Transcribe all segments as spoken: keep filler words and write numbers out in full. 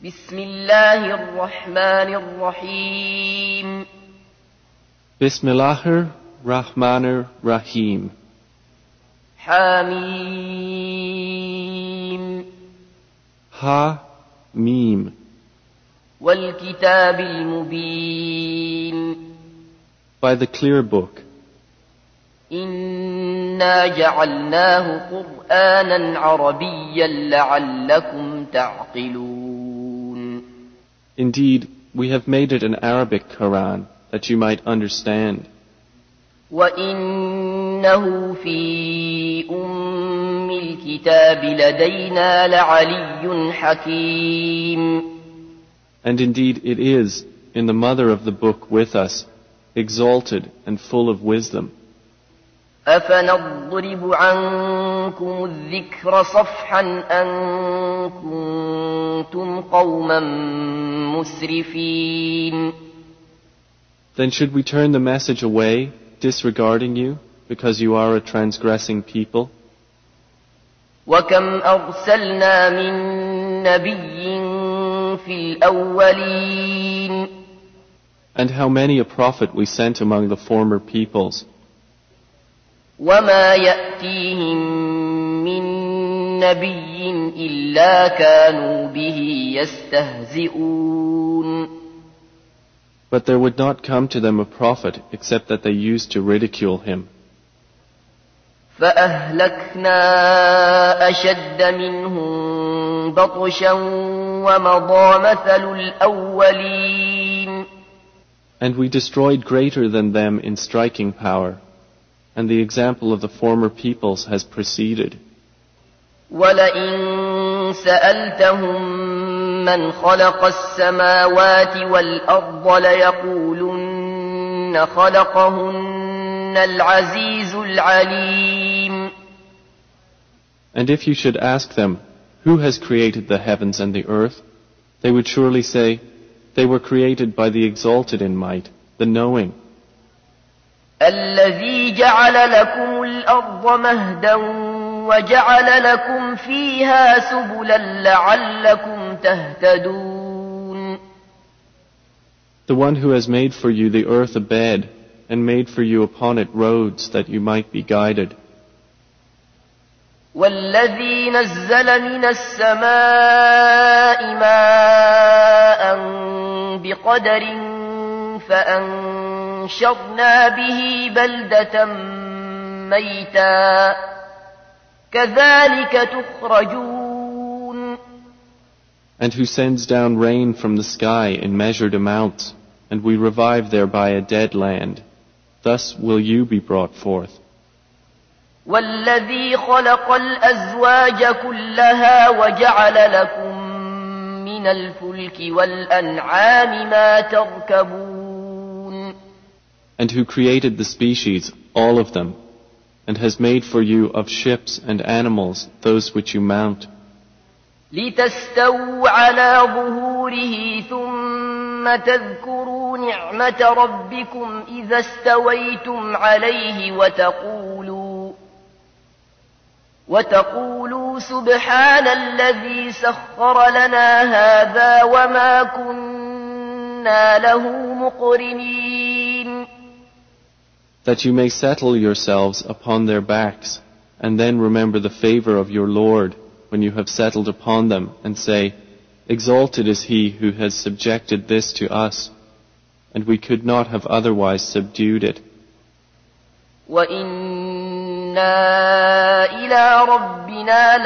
بسم الله الرحمن الرحيم Bismillahir Rahmanir Rahim. حميم Ha Mim. والكتاب المبين By the clear book. إنا جعلناه قرآنا عربيا لعلكم تعقلون. Indeed, we have made it an Arabic Quran that you might understand. وإنه في أم الكتاب لدينا لعلي حكيم. And indeed it is, in the mother of the book with us, exalted and full of wisdom. أفنضرب عنكم الذكر صفحا أن كنتم قوما مسرفين. Then should we turn the message away, disregarding you, because you are a transgressing people? وكم أرسلنا من نبي في الأولين. And how many a prophet we sent among the former peoples. وما يأتيهم من نبي إلا كانوا به يستهزئون. But there would not come to them a prophet except that they used to ridicule him. فأهلكنا أشد منهم بطشا ومضى مثل الأولين. And we destroyed greater than them in striking power, and the example of the former peoples has preceded. وَلَئِن سَأَلْتَهُم مَّنْ خَلَقَ السَّمَاوَاتِ وَالْأَرْضَ لَيَقُولُنَّ خَلَقَهُنَّ الْعَزِيزُ الْعَلِيمُ. And if you should ask them, who has created the heavens and the earth, they would surely say, they were created by the exalted in might, the knowing. الَّذِي جَعَلَ لَكُمُ الْأَرْضَ مَهْدًا وَجَعَلَ لَكُمْ فِيهَا سُبُلًا لَعَلَّكُمْ تَهْتَدُونَ. The one who has made for you the earth a bed, and made for you upon it roads that you might be guided. وَالَّذِي نَزَّلَ مِنَ السَّمَاءِ مَاءً بِقَدَرٍ فَأَنشَرْنَا بِهِ بَلْدَةً مَيْتًا كَذَلِكَ تُخْرَجُونَ. And who sends down rain from the sky in measured amounts, and we revive thereby a dead land. Thus will you be brought forth. وَالَّذِي خَلَقَ الْأَزْوَاجَ كُلَّهَا وَجَعَلَ لَكُم مِّنَ الْفُلْكِ وَالْأَنْعَامِ مَا تَرْكَبُونَ. And who created the species, all of them, and has made for you of ships and animals those which you mount. لِتَسْتَوُوا عَلَى ظُهُورِهِ ثُمَّ تَذْكُرُوا نِعْمَةَ رَبِّكُمْ إِذَا اسْتَوَيْتُمْ عَلَيْهِ وَتَقُولُوا وَتَقُولُوا سُبْحَانَ الَّذِي سَخَّرَ لَنَا هَذَا وَمَا كُنَّا لَهُ مُقْرِنِينَ. That you may settle yourselves upon their backs, and then remember the favor of your Lord when you have settled upon them, and say, exalted is he who has subjected this to us, and we could not have otherwise subdued it. وَإِنَّا إِلَى رَبِّنَا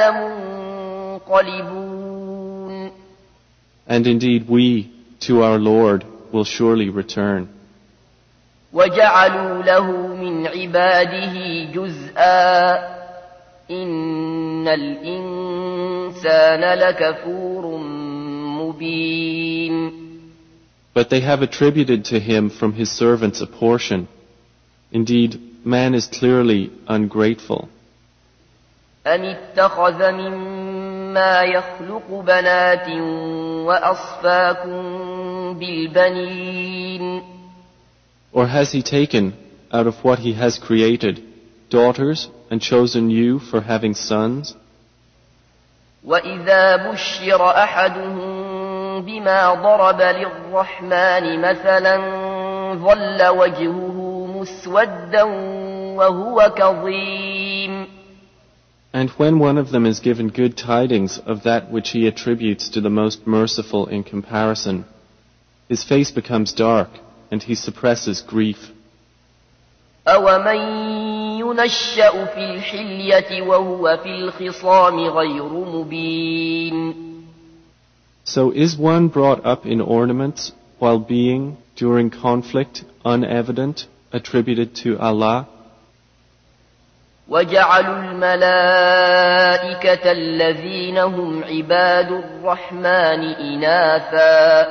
لَمُنقَلِبُونَ. And indeed we, to our Lord, will surely return. وَجَعَلُوا لَهُ مِنْ عِبَادِهِ جُزْءًا إِنَّ الْإِنسَانَ لَكَفُورٌ مُبِينٌ. But they have attributed to him from his servants a portion. Indeed, man is clearly ungrateful. أَمِ اتَّخَذَ مِمَّا يَخْلُقُ بَنَاتٍ وَأَصْفَاكُم بِالْبَنِينَ. Or has he taken, out of what he has created, daughters and chosen you for having sons? وَإِذَا بُشِّرَ أَحَدُهُم بما ضرب للرحمن مثلا ظل وجهه مسودا وهو كظيم. And when one of them is given good tidings of that which he attributes to the most merciful in comparison, his face becomes dark and he suppresses grief. أَوَمَن يُنَشَّأُ فِي الْحِلْيَةِ وَهُوَ فِي الْخِصَامِ غَيْرُ مُبِينٍ. So is one brought up in ornaments while being, during conflict, unevident, attributed to Allah? وَجَعَلُوا الْمَلَائِكَةَ الَّذِينَ هُمْ عِبَادُ الرَّحْمَنِ إِنَاثًا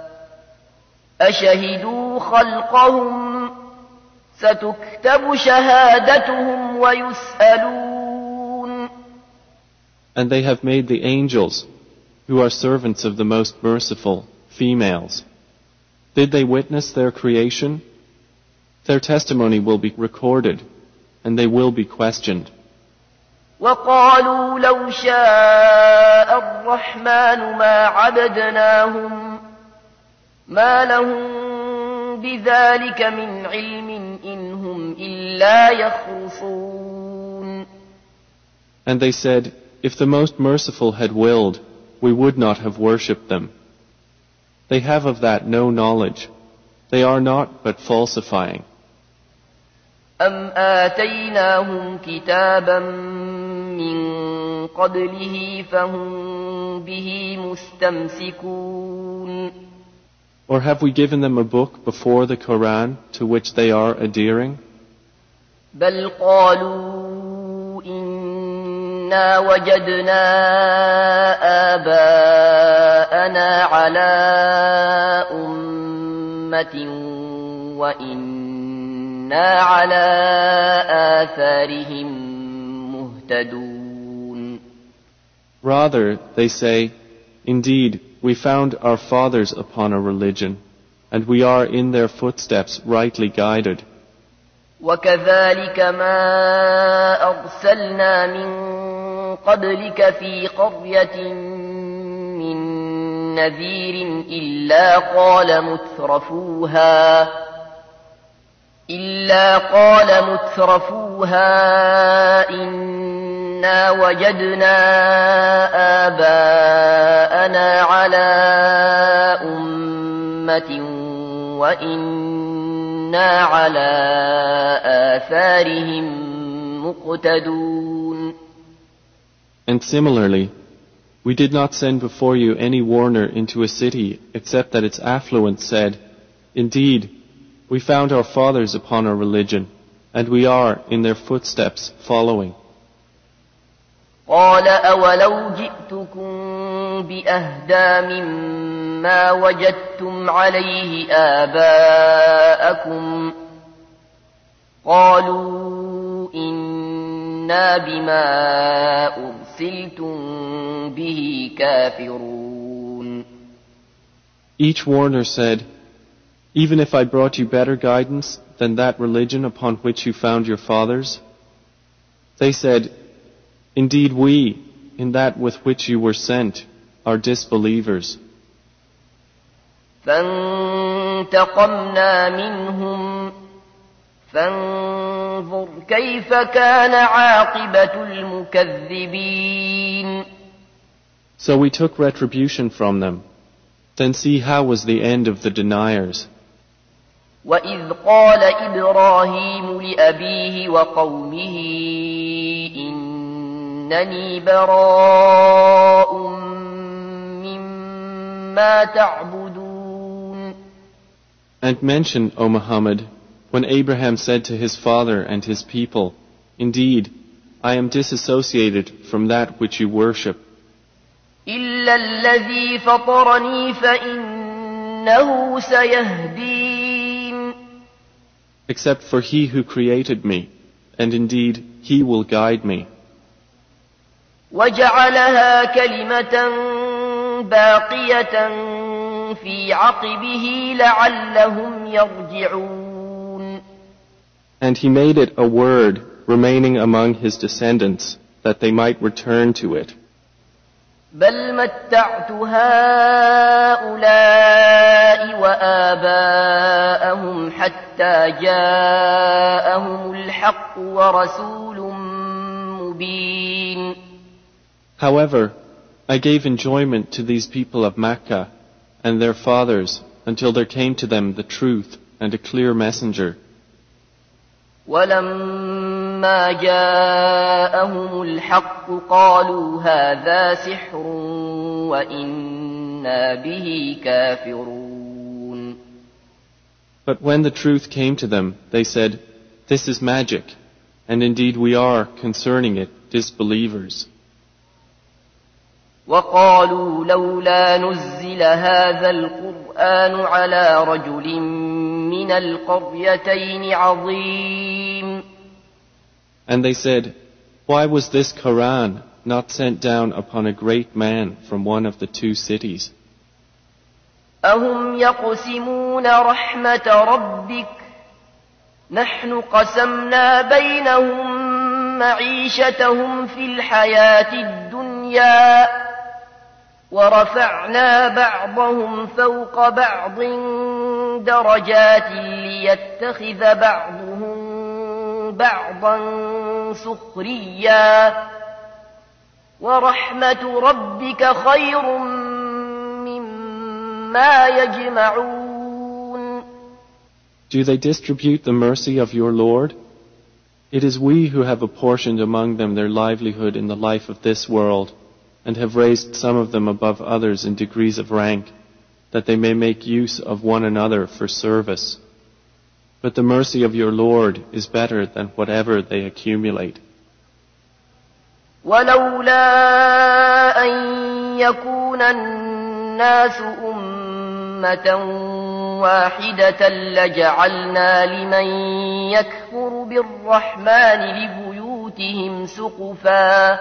أَشَهِدُوا خَلْقَهُمْ سَتُكْتَبُ شَهَادَتُهُمْ وَيُسْأَلُونَ. And they have made the angels, who are servants of the Most Merciful, females. Did they witness their creation? Their testimony will be recorded, and they will be questioned. وَقَالُوا لَوْ شَاءَ الرَّحْمَنُ مَا عَبَدْنَاهُمْ مَا لَهُم بِذَلِكَ مِنْ عِلْمٍ إِنْ هُمْ إِلَّا يَخْرُصُونَ. And they said, if the Most Merciful had willed, we would not have worshipped them. They have of that no knowledge. They are not but falsifying. أَمْ آتَيْنَاهُمْ كِتَابًا مِّن قَبْلِهِ فَهُمْ بِهِ مُسْتَمْسِكُونَ. Or have we given them a book before the Quran to which they are adhering? بَلْ قَالُوا إِنَّا وَجَدْنَا آبَاءَنَا عَلَىٰ أُمَّةٍ وَإِنَّا عَلَىٰ آثَارِهِم مُهْتَدُونَ. Rather, they say, indeed, we found our fathers upon a religion, and we are in their footsteps rightly guided. وَكَذَلِكَ مَا أَرْسَلْنَا مِن قَبْلِكَ فِي قَرْيَةٍ مِّن نَّذِيرٍ إِلَّا قَالَ مُتْرَفُوهَا إِلَّا قَالَ مُتْرَفُوهَا إِنَّا وَجَدْنَا آبَاءَنَا عَلَىٰ أُمَّةٍ وَإِنَّا عَلَىٰ آثَارِهِم مُقْتَدُونَ. And similarly, we did not send before you any warner into a city except that its affluent said, indeed, we found our fathers upon a religion, and we are in their footsteps following. قَالَ أَوَلَوْ جِئْتُكُم بِأَهْدَىٰ مِمَّا وَجَدتُّمْ عَلَيْهِ آبَاءَكُمْ قَالُوا إِنَّا بِمَا أُرْسِلْتُم بِهِ كَافِرُونَ. Each warner said, even if I brought you better guidance than that religion upon which you found your fathers? They said, indeed we, in that with which you were sent, are disbelievers. فَانْتَقَمْنَا مِنْهُمْ فَانظُرْ كَيْفَ كَانَ عَاقِبَةُ الْمُكَذِّبِينَ. So we took retribution from them. Then see how was the end of the deniers. وَإِذْ قَالَ إِبْرَاهِيمُ لِأَبِيهِ وَقَوْمِهِ إِنَّنِي بَرَاءٌ مِّمَّا تَعْبُدُونَ. And mention, O Muhammad, when Abraham said to his father and his people, indeed, I am disassociated from that which you worship. إِلَّا الَّذِي فَطَرَنِي فَإِنَّهُ سَيَهْدِينِ. Except for he who created me, and indeed he will guide me. وَجَعَلَهَا كَلِمَةً بَاقِيَةً فِي عَقِبِهِ لَعَلَّهُمْ يَرْجِعُونَ. And he made it a word remaining among his descendants, that they might return to it. بل متعت هؤلاء وآباءهم حتى جاءهم الحق ورسول مبين. However, I gave enjoyment to these people of Makkah and their fathers until there came to them the truth and a clear messenger. ولما جاءهم الحق قالوا هذا سحر وإنا به كافرون. But when the truth came to them, they said, "This is magic, and indeed we are, concerning it, disbelievers." وقالوا لولا نزل هذا القرآن على رجل من القريتين عظيم. And they said, "Why was this Quran not sent down upon a great man from one of the two cities?" أهم يقسمون رحمة ربك نحن قسمنا بينهم معيشتهم في الحياة الدنيا ورفعنا بعضهم فوق بعض درجات ليتخذ بعضهم بعضا سخريا ورحمة ربك خير مما يجمعون. Do they distribute the mercy of your Lord? It is we who have apportioned among them their livelihood in the life of this world, and have raised some of them above others in degrees of rank, that they may make use of one another for service. But the mercy of your Lord is better than whatever they accumulate. ولولا أن يكون الناس أمة واحدة لجعلنا لمن يكفر بالرحمن لبيوتهم سقفا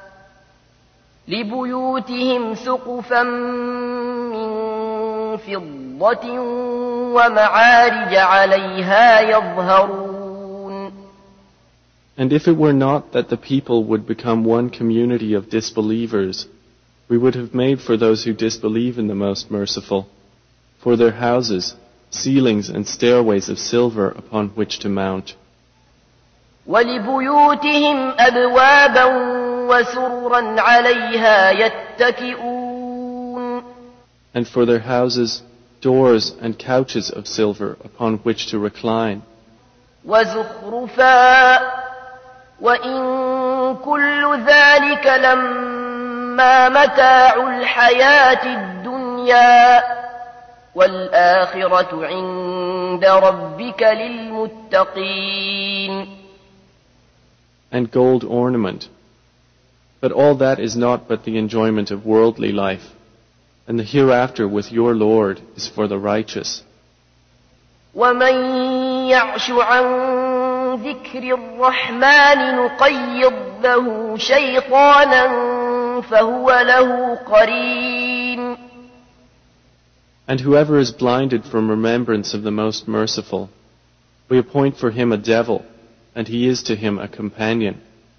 لبيوتهم سقفا من فضة ومعارج عليها يظهرون. And if it were not that the people would become one community of disbelievers, we would have made for those who disbelieve in the Most Merciful, for their houses, ceilings and stairways of silver upon which to mount. وَلِبُيُوتِهِمْ أَبْوَابًا وَسُرُرًا عَلَيْهَا يَتَّكِئُونَ. And for their houses, doors and couches of silver upon which to recline. وَزُخْرُفًا وَإِن كُلُّ ذَلِكَ لَمَّا مَتَاعُ الْحَيَاةِ الدُّنْيَا وَالْآخِرَةُ عِندَ رَبِّكَ لِلْمُتَّقِينَ. And gold ornament. But all that is not but the enjoyment of worldly life, and the hereafter with your Lord is for the righteous. وَمَن يَعْشُ عَن ذِكْرِ الرَّحْمَنِ نُقَيِّضْ لَهُ شَيْطَانًا فَهُوَ لَهُ قَرِينٌ. And whoever is blinded from remembrance of the Most Merciful, we appoint for him a devil, and he is to him a companion.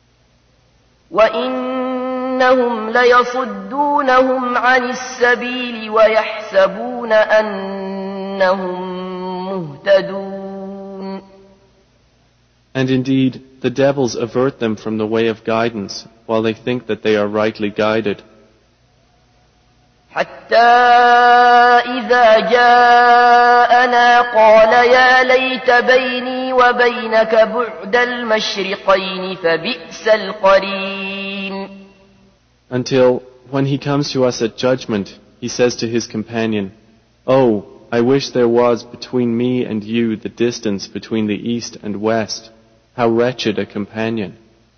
وَإِنَّهُمْ لَيَصُدُّونَهُمْ عَنِ السَّبِيلِ وَيَحْسَبُونَ أَنَّهُمْ مُهْتَدُونَ. And indeed, the devils avert them from the way of guidance, while they think that they are rightly guided. حتى إذا جاءنا قال يا ليت بيني وبينك بعد المشرقين فبئس القرين. Until, when he comes to us at judgment, he says to his companion, "Oh, I wish there was between me and you the distance between the east and west. How wretched a companion."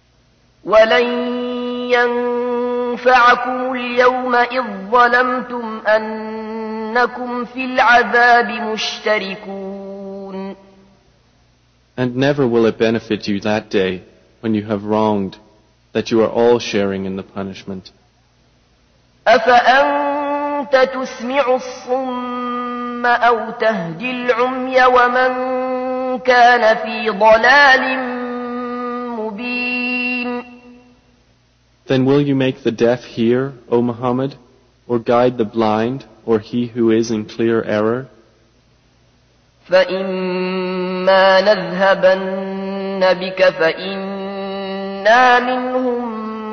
ولن ينفعكم اليوم إذ ظلمتم أنكم في العذاب مشتركون. And never will it benefit you that day, when you have wronged, that you are all sharing in the punishment. أفأنت تسمع الصم أو تهدي العمي ومن كان في ضلال مبين. Then will you make the deaf hear, O Muhammad, or guide the blind, or he who is in clear error? فإما نذهبن بك فإنا منهم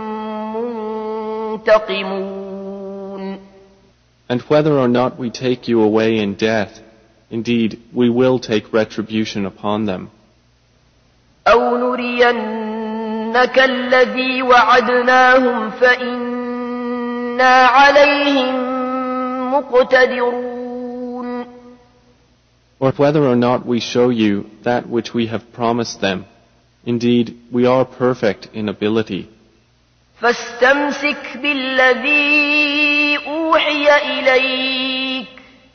منتقمون. And whether or not we take you away in death, indeed, we will take retribution upon them. أو نرينك الذي وعدناهم فإنا عليهم مقتدرون. Or whether or not we show you that which we have promised them, indeed, we are perfect in ability. فاستمسك بالذي أوحي إليك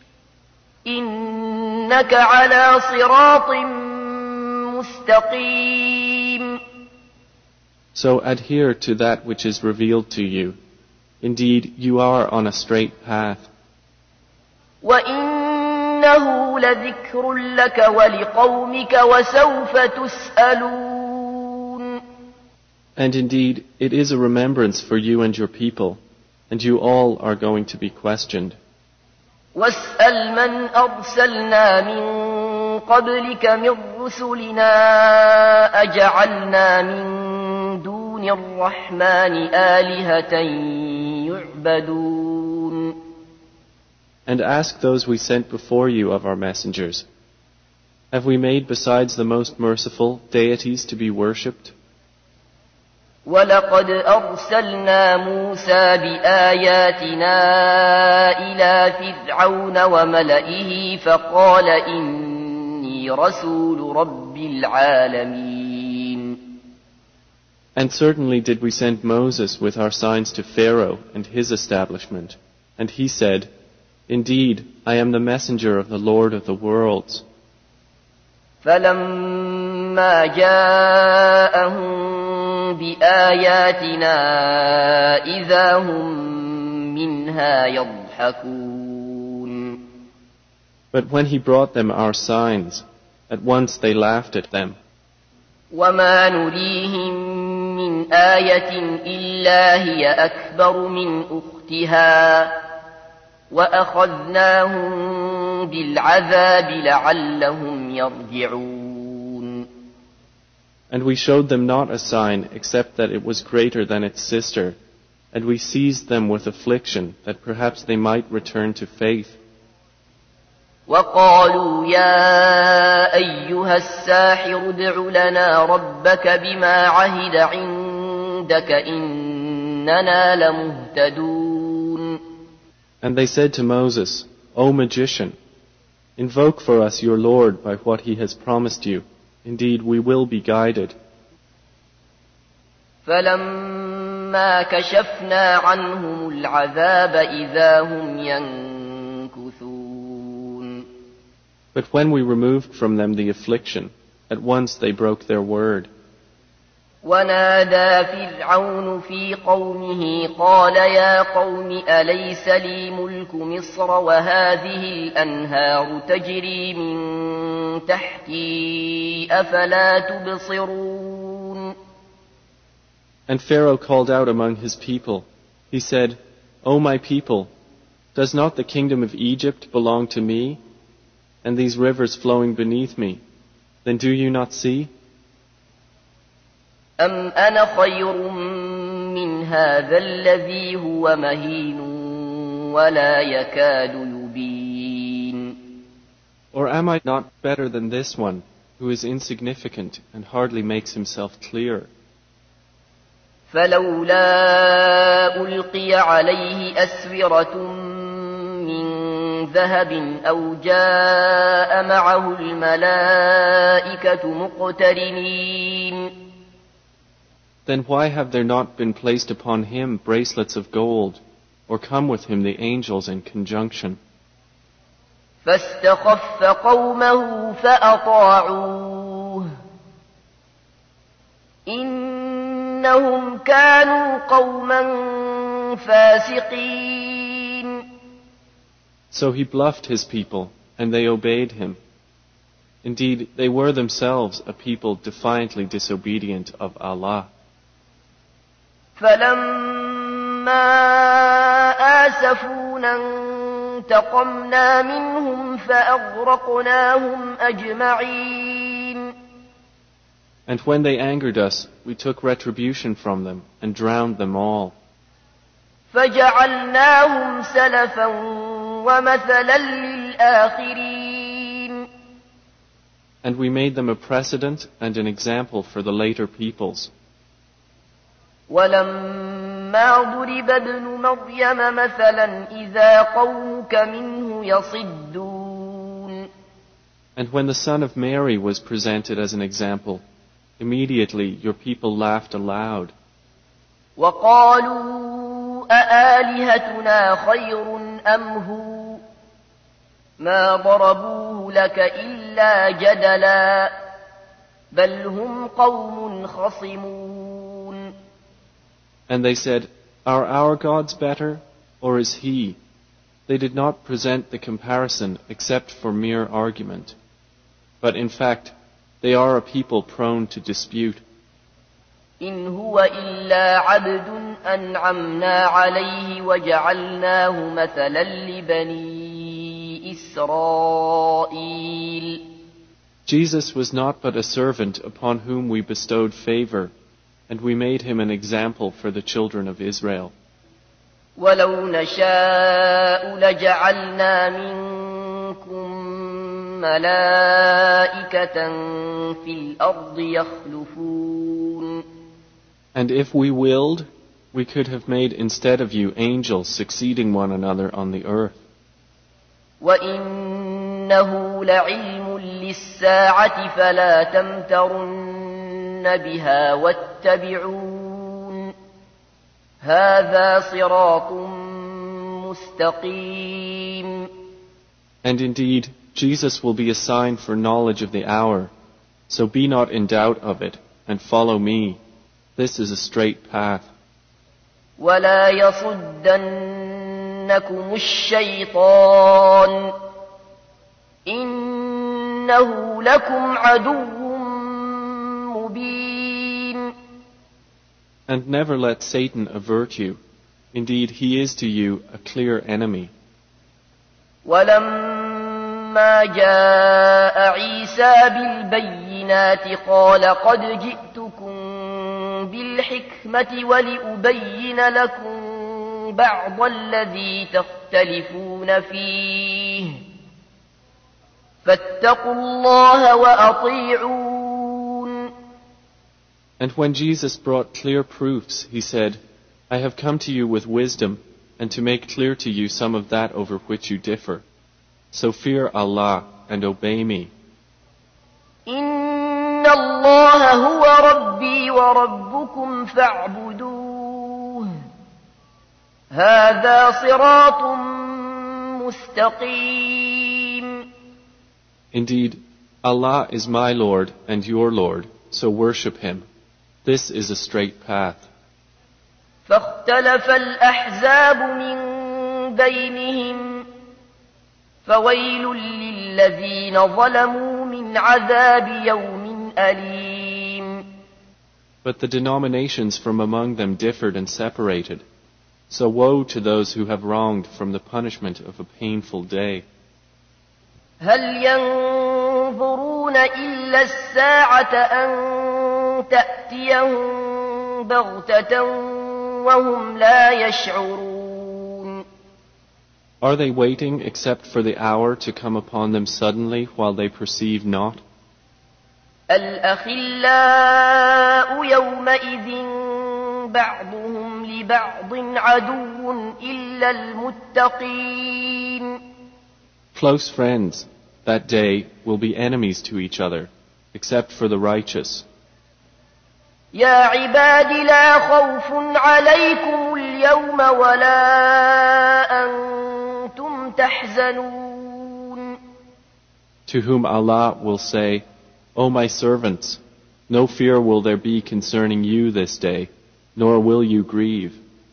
إنك على صراط مستقيم. So adhere to that which is revealed to you. Indeed, you are on a straight path. وإنه لذكر لك ولقومك وسوف تسألون. And indeed, it is a remembrance for you and your people, and you all are going to be questioned. واسأل من أرسلنا من قبلك من رسلنا أجعلنا من دون الرحمن آلهة يعبدون. And ask those we sent before you of our messengers, have we made besides the most merciful deities to be worshipped? ولقد أرسلنا موسى بآياتنا إلى فرعون وملئه فقال إني رسول رب العالمين. And certainly did we send Moses with our signs to Pharaoh and his establishment, and he said, indeed, I am the messenger of the Lord of the worlds. فلما جاءهم بآياتنا إذا هم منها يضحكون. But when he brought them our signs, at once they laughed at them. وما نريهم من آية إلا هي أكبر من أختها وأخذناهم بالعذاب لعلهم يرجعون. And we showed them not a sign except that it was greater than its sister, and we seized them with affliction that perhaps they might return to faith. وقالوا يا أيها الساحر ادع لنا ربك بما عهد عندك إننا لمهتدون. And they said to Moses, O magician, invoke for us your Lord by what he has promised you. Indeed, we will be guided. فلما كشفنا عنهم العذاب إذا هم ينكثون. But when we removed from them the affliction, at once they broke their word. ونادى فرعون في قومه قال يا قوم أليس لي ملك مصر وهذه الأنهار تجري من تحتي أفلا تبصرون. And Pharaoh called out among his people. He said, O my people, does not the kingdom of Egypt belong to me, and these rivers flowing beneath me? Then do you not see? أم أنا خير من هذا الذي هو مهين ولا يكاد يبين. Or am I not better than this one, who is insignificant and hardly makes himself clear? فلولا ألقي عليه أسورة من ذهب أو جاء معه الملائكة مقترنين. Then why have there not been placed upon him bracelets of gold, or come with him the angels in conjunction? فاستخف قومه فأطاعوه إنهم كانوا قوما فاسقين. So he bluffed his people, and they obeyed him. Indeed, they were themselves a people defiantly disobedient of Allah. فلما آسفونا انتقمنا منهم فأغرقناهم أجمعين. And when they angered us, we took retribution from them and drowned them all. فجعلناهم سلفا ومثلا للآخرين. And we made them a precedent and an example for the later peoples. ولما ضرب ابن مريم مثلا إذا قومك منه يصدون. And when the son of Mary was presented as an example, immediately your people laughed aloud. وقالوا أآلهتنا خير أم هو ما ضربوه لك إلا جدلا بل هم قوم خصمون. And they said, Are our gods better, or is he? They did not present the comparison except for mere argument. But in fact, they are a people prone to dispute. إن هو إلا عبد أنعمنا عليه وجعلناه مثلا لبني إسرائيل. Jesus was not but a servant upon whom we bestowed favor, and we made him an example for the children of Israel. ولو نشاء لجعلنا منكم ملائكة في الأرض يخلفون. And if we willed, we could have made instead of you angels succeeding one another on the earth. وإنه لعلم للساعة فلا تمترن بها واتبعون هذا صراط مستقيم. And indeed, Jesus will be a sign for knowledge of the hour, so be not in doubt of it, and follow me. This is a straight path. ولا يصدنكم الشيطان إنه لكم عدو مبين. And never let Satan avert you. Indeed, he is to you a clear enemy. ولما جاء عيسى بالبينات قال قد جئتكم بالحكمة ولأبين لكم بعض الذي تختلفون فيه فاتقوا الله وأطيعون. And when Jesus brought clear proofs, he said, I have come to you with wisdom and to make clear to you some of that over which you differ. So fear Allah and obey me. إن الله هو ربي وربكم فاعبدوه هذا صراط مستقيم. Indeed, Allah is my Lord and your Lord, so worship Him. This is a straight path. فاختلف الأحزاب من بينهم فويل للذين ظلموا من عذاب يوم أليم. But the denominations from among them differed and separated. So woe to those who have wronged from the punishment of a painful day. هل ينظرون إلا الساعة أن تأتيهم بغتة وهم لا يشعرون. Are they waiting except for the hour to come upon them suddenly while they perceive not? الأخلاء يومئذ بعضهم لبعض عدو إلا المتقين. Close friends, that day, will be enemies to each other, except for the righteous. يا عباد لا خوف عليكم اليوم ولا أنتم تحزنون. To whom Allah will say, O my servants, no fear will there be concerning you this day, nor will you grieve.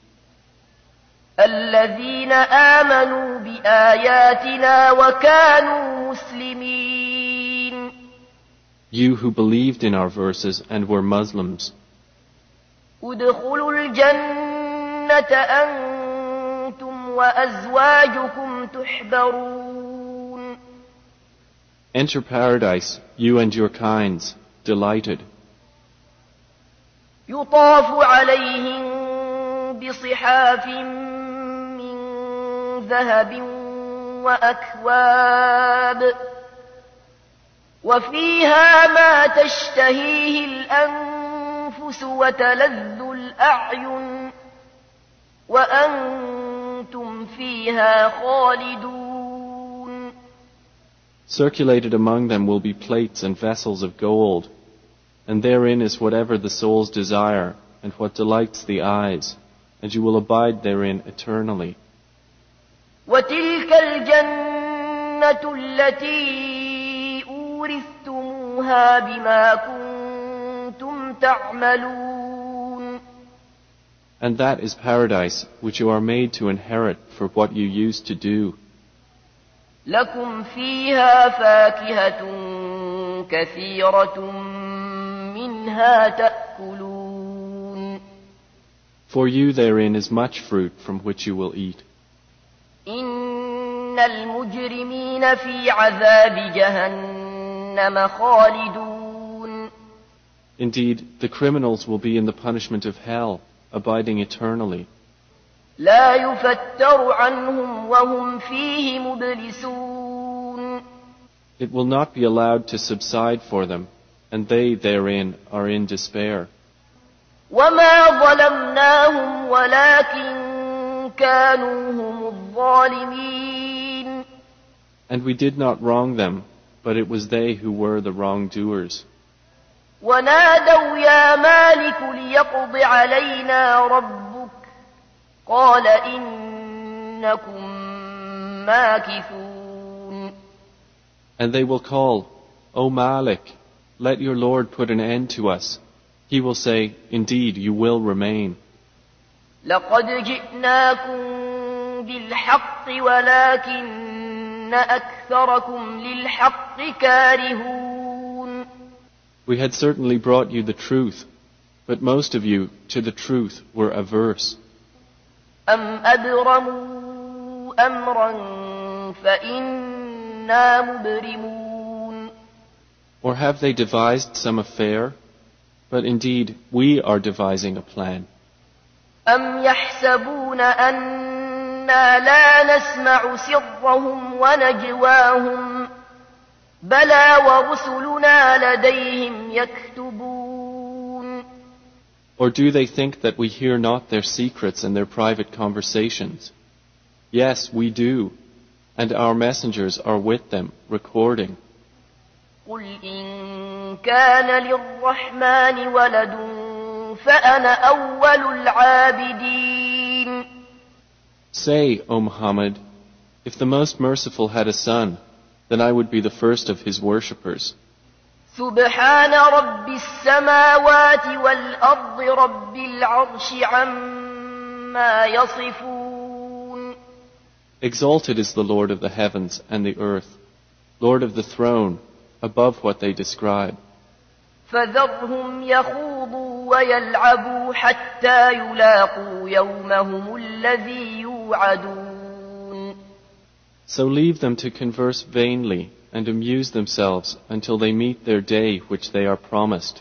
الذين آمنوا بآياتنا وكانوا مسلمين. You who believed in our verses and were Muslims. ادخلوا الجنة أنتم وأزواجكم تحبرون. Enter paradise, you and your kinds, delighted. يطاف عليهم بصحاف من ذهب وأكواب وفيها ما تشتهيه الأنفس وتلذ الأعين وأنتم فيها خالدون. Circulated among them will be plates and vessels of gold, and therein is whatever the souls desire and what delights the eyes, and you will abide therein eternally. وتلك الجنة التي أورثتموها بما كنتم تعملون. And that is paradise which you are made to inherit for what you used to do. لكم فيها فاكهة كثيرة منها تأكلون. For you therein is much fruit from which you will eat. إن المجرمين في عذاب جهنم خالدون. Indeed, the criminals will be in the punishment of hell, abiding eternally. لا يفتر عنهم وهم فيه مبلسون. It will not be allowed to subside for them, and they therein are in despair. وما ظلمناهم ولكن كانوا هم الظالمين. And we did not wrong them, but it was they who were the wrongdoers. ونادوا يا مالك ليقض علينا ربك قال إنكم ماكثون. And they will call, O Malik, let your Lord put an end to us. He will say, indeed, you will remain. لقد جئناكم بالحق ولكن أكثركم للحق كارهون. We had certainly brought you the truth, but most of you to the truth were averse. أم أبرموا أمرا فإنا مبرمون. Or have they devised some affair? But indeed, we are devising a plan. أم يحسبون أنا لا نسمع سرهم ونجواهم بلى ورسلنا لديهم يكتبون. Or do they think that we hear not their secrets and their private conversations? Yes, we do, and our messengers are with them, recording. قل إن كان للرحمن ولد فأنا أول العابدين. Say, O Muhammad, if the Most Merciful had a son, then I would be the first of his worshippers. سبحان رب السماوات والأرض رب العرش عما يصفون. Exalted is the Lord of the heavens and the earth, Lord of the throne, above what they describe. فذرهم يخوضوا ويلعبوا حتى يلاقوا يومهم الذي يوعدون. So leave them to converse vainly and amuse themselves until they meet their day which they are promised.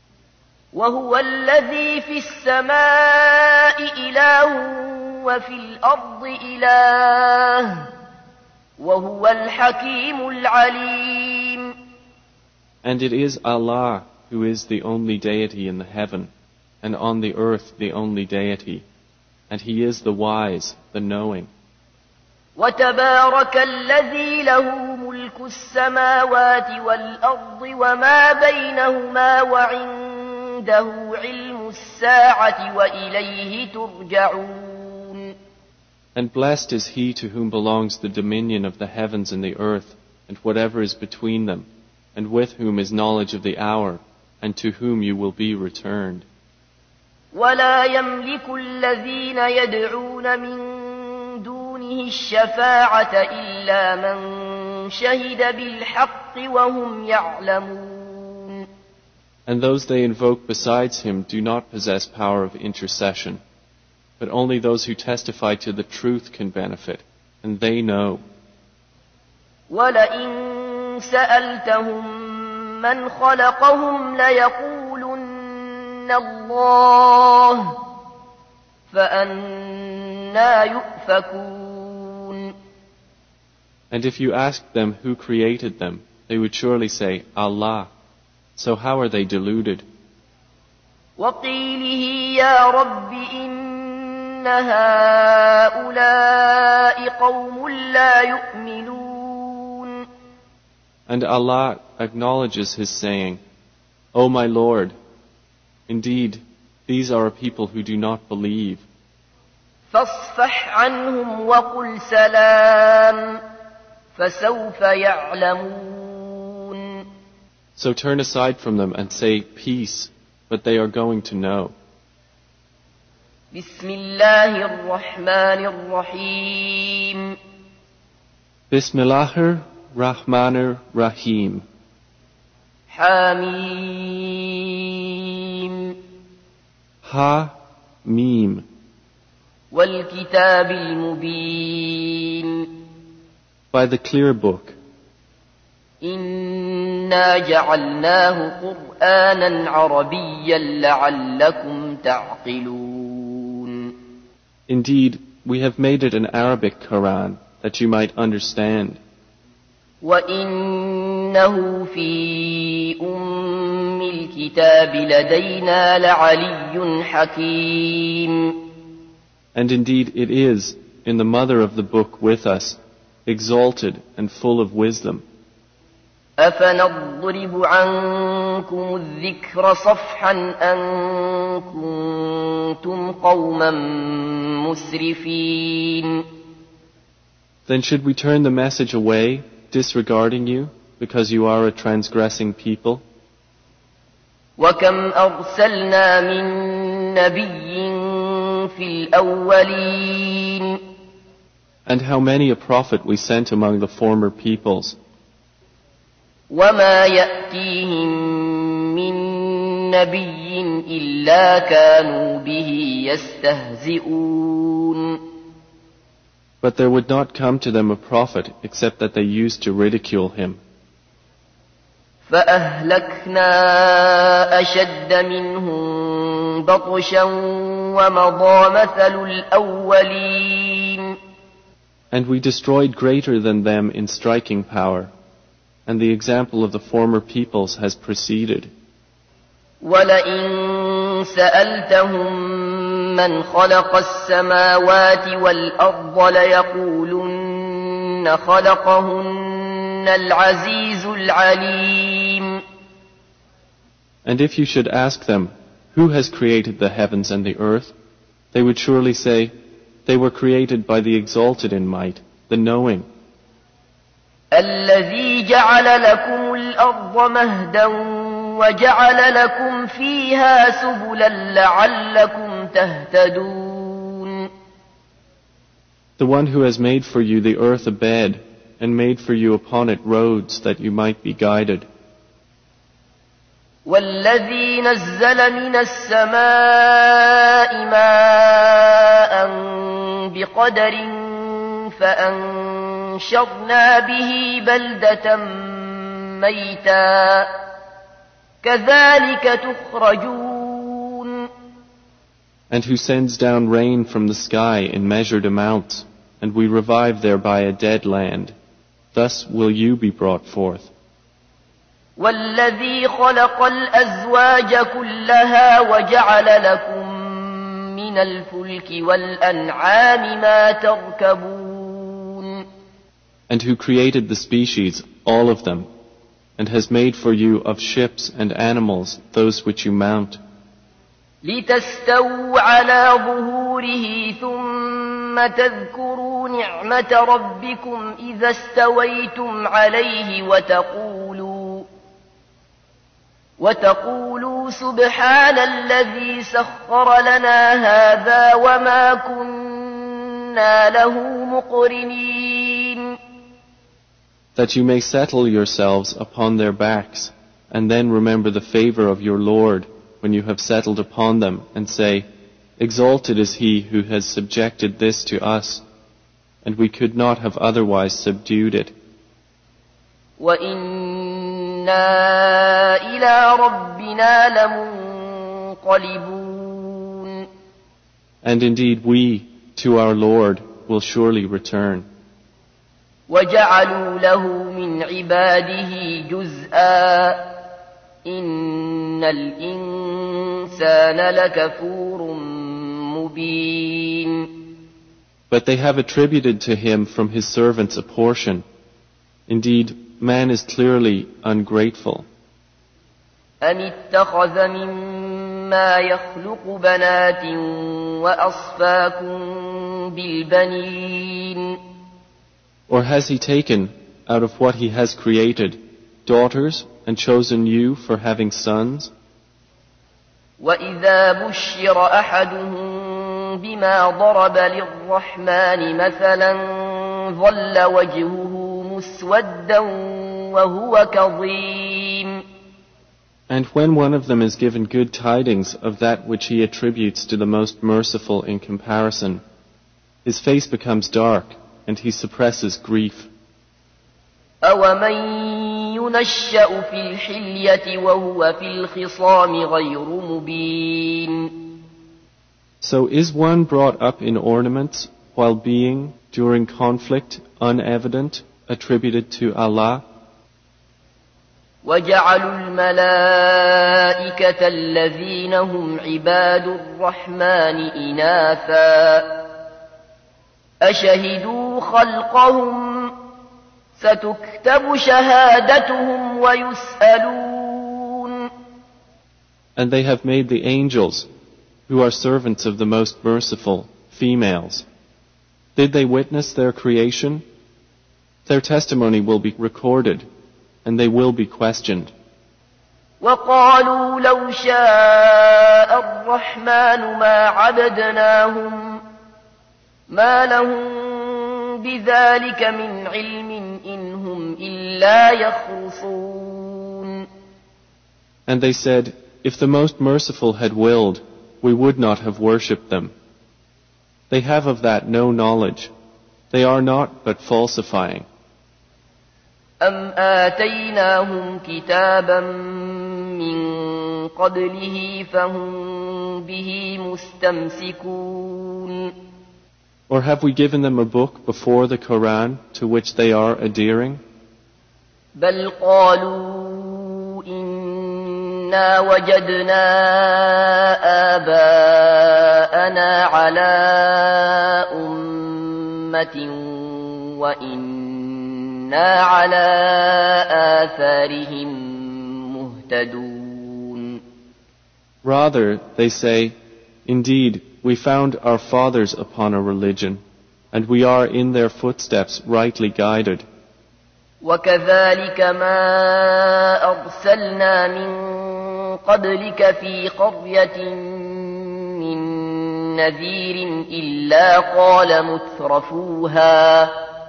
وهو الذي في السماء إله وفي الأرض إله وهو الحكيم العليم. And it is Allah who is the only deity in the heaven, and on the earth the only deity, and He is the wise, the knowing. وتبارك الذي له ملك السماوات والأرض وما بينهما وعنده علم الساعة وإليه ترجعون. And blessed is he to whom belongs the dominion of the heavens and the earth, and whatever is between them, and with whom is knowledge of the hour, and to whom you will be returned. ولا يملك الذين يدعون من دونه الشفاعة إلا من شهد بالحق وهم يعلمون. And those they invoke besides him do not possess power of intercession, but only those who testify to the truth can benefit, and they know. وَلَئِن سَأَلْتَهُم مَّنْ خَلَقَهُمْ لَيَقُولُنَّ اللَّهُ فَأَنَّىٰ يُؤْفَكُونَ. And if you asked them who created them, they would surely say, Allah. So how are they deluded? وَقِيلِهِ يَا رَبِّ إِنَّ هَٰؤُلَاءِ قَوْمٌ لَّا يُؤْمِنُونَ. And Allah acknowledges His saying, O my Lord, indeed, these are a people who do not believe. فَاصْفَحْ عَنْهُمْ وَقُلْ سَلَامٌ فَسَوْفَ يَعْلَمُونَ. So turn aside from them and say, peace, but they are going to know. بسم الله الرحمن الرحيم. Bismillahir Rahmanir Rahim. حاميم. Ha Mim. والكتاب المبين. By the clear book. إنا جعلناه قرآنا عربيا لعلكم تعقلون. Indeed, we have made it an Arabic Quran that you might understand. وإنه في أم الكتاب لدينا لعلي حكيم. And indeed it is, in the mother of the book with us, exalted and full of wisdom. أفنضرب عنكم الذكر صفحا أن كنتم قوما مسرفين. Then should we turn the message away, disregarding you, because you are a transgressing people? وكم أرسلنا من نبي في الأولين. And how many a prophet we sent among the former peoples. وما يأتيهم من نبي إلا كانوا به يستهزئون. But there would not come to them a prophet except that they used to ridicule him. فأهلكنا أشد منهم بطشا ومضى مثل الأولين. And we destroyed greater than them in striking power, and the example of the former peoples has preceded. وَلَئِن سَأَلْتَهُم مَّنْ خَلَقَ السَّمَاوَاتِ وَالْأَرْضَ لَيَقُولُنَّ خَلَقَهُنَّ الْعَزِيزُ الْعَلِيمُ. And if you should ask them, who has created the heavens and the earth, they would surely say, they were created by the exalted in might, the knowing. الذي جعل لكم الأرض مهدا وجعل لكم فيها سبلا لعلكم تهتدون. The one who has made for you the earth a bed and made for you upon it roads that you might be guided. والذي نزل من السماء ماء بقدر فأنشرنا به بلدة ميتا كذلك تخرجون. And who sends down rain from the sky in measured amounts, and we revive thereby a dead land. Thus will you be brought forth. والذي خلق الأزواج كلها وجعل لكم من الفلك والأنعام ما تركبون. And who created the species, all of them, and has made for you of ships and animals those which you mount. لتستووا على ظهوره ثم تذكروا نعمة ربكم إذا استويتم عليه وتقولوا وتقولوا سبحان الذي سخر لنا هذا وما كنا له مقرنين. That you may settle yourselves upon their backs, and then remember the favor of your Lord when you have settled upon them, and say, Exalted is he who has subjected this to us, and we could not have otherwise subdued it. وَإِنَّا إِلَى رَبِّنَا لَمُنْقَلِبُونَ. And indeed we, to our Lord, will surely return. وَجَعَلُوا لَهُ مِنْ عِبَادِهِ جُزْءًا إِنَّ الْإِنسَانَ لَكَفُورٌ مُبِينٌ. But they have attributed to him from his servants a portion. Indeed, man is clearly ungrateful. أَمِ اتَّخَذَ مِمَّا يَخْلُقُ بَنَاتٍ وَأَصْفَاكُم بِالْبَنِينَ. Or has he taken, out of what he has created, daughters, and chosen you for having sons? وَإِذَا بُشِّرَ أَحَدُهُم بِمَا ضَرَبَ لِلرَّحْمَنِ مَثَلًا ظَلَّ وَجْهُهُ مُسْوَدًّا وَهُوَ كَظِيمٌ. And when one of them is given good tidings of that which he attributes to the Most Merciful in comparison, his face becomes dark, and he suppresses grief. أَوَمَن يُنَشَّأُ فِي الْحِلْيَةِ وَهُوَ فِي الْخِصَامِ غَيْرُ مُبِينٍ. So is one brought up in ornaments while being, during conflict, unevident, attributed to Allah? وَجَعَلُوا الْمَلَائِكَةَ الَّذِينَ هُمْ عِبَادُ الرَّحْمَنِ إِنَاثًا أَشَهِدُوا خَلْقَهُمْ سَتُكْتَبُ شَهَادَتُهُمْ وَيُسْأَلُونَ. And they have made the angels, who are servants of the Most Merciful, females. Did they witness their creation? Their testimony will be recorded, and they will be questioned. وَقَالُوا لَوْ شَاءَ الرَّحْمَنُ مَا عَبَدْنَاهُمْ مَا لَهُم بِذَلِكَ مِنْ عِلْمٍ إِنْ هُمْ إِلَّا يَخْرُصُونَ. And they said, if the Most Merciful had willed, we would not have worshipped them. They have of that no knowledge. They are not but falsifying. أَمْ آتَيْنَاهُمْ كِتَابًا مِّن قَبْلِهِ فَهُمْ بِهِ مُسْتَمْسِكُونَ. Or have we given them a book before the Quran to which they are adhering? بَلْ قَالُوا إِنَّا وَجَدْنَا آبَاءَنَا عَلَىٰ أُمَّةٍ وَإِنَّا عَلَىٰ آثَارِهِم مُهْتَدُونَ. Rather, they say, indeed, we found our fathers upon a religion, and we are in their footsteps rightly guided. وَكَذَلِكَ مَا أَرْسَلْنَا مِن قَبْلِكَ فِي قَرْيَةٍ مِّن نَّذِيرٍ إِلَّا قَالَ مُتْرَفُوهَا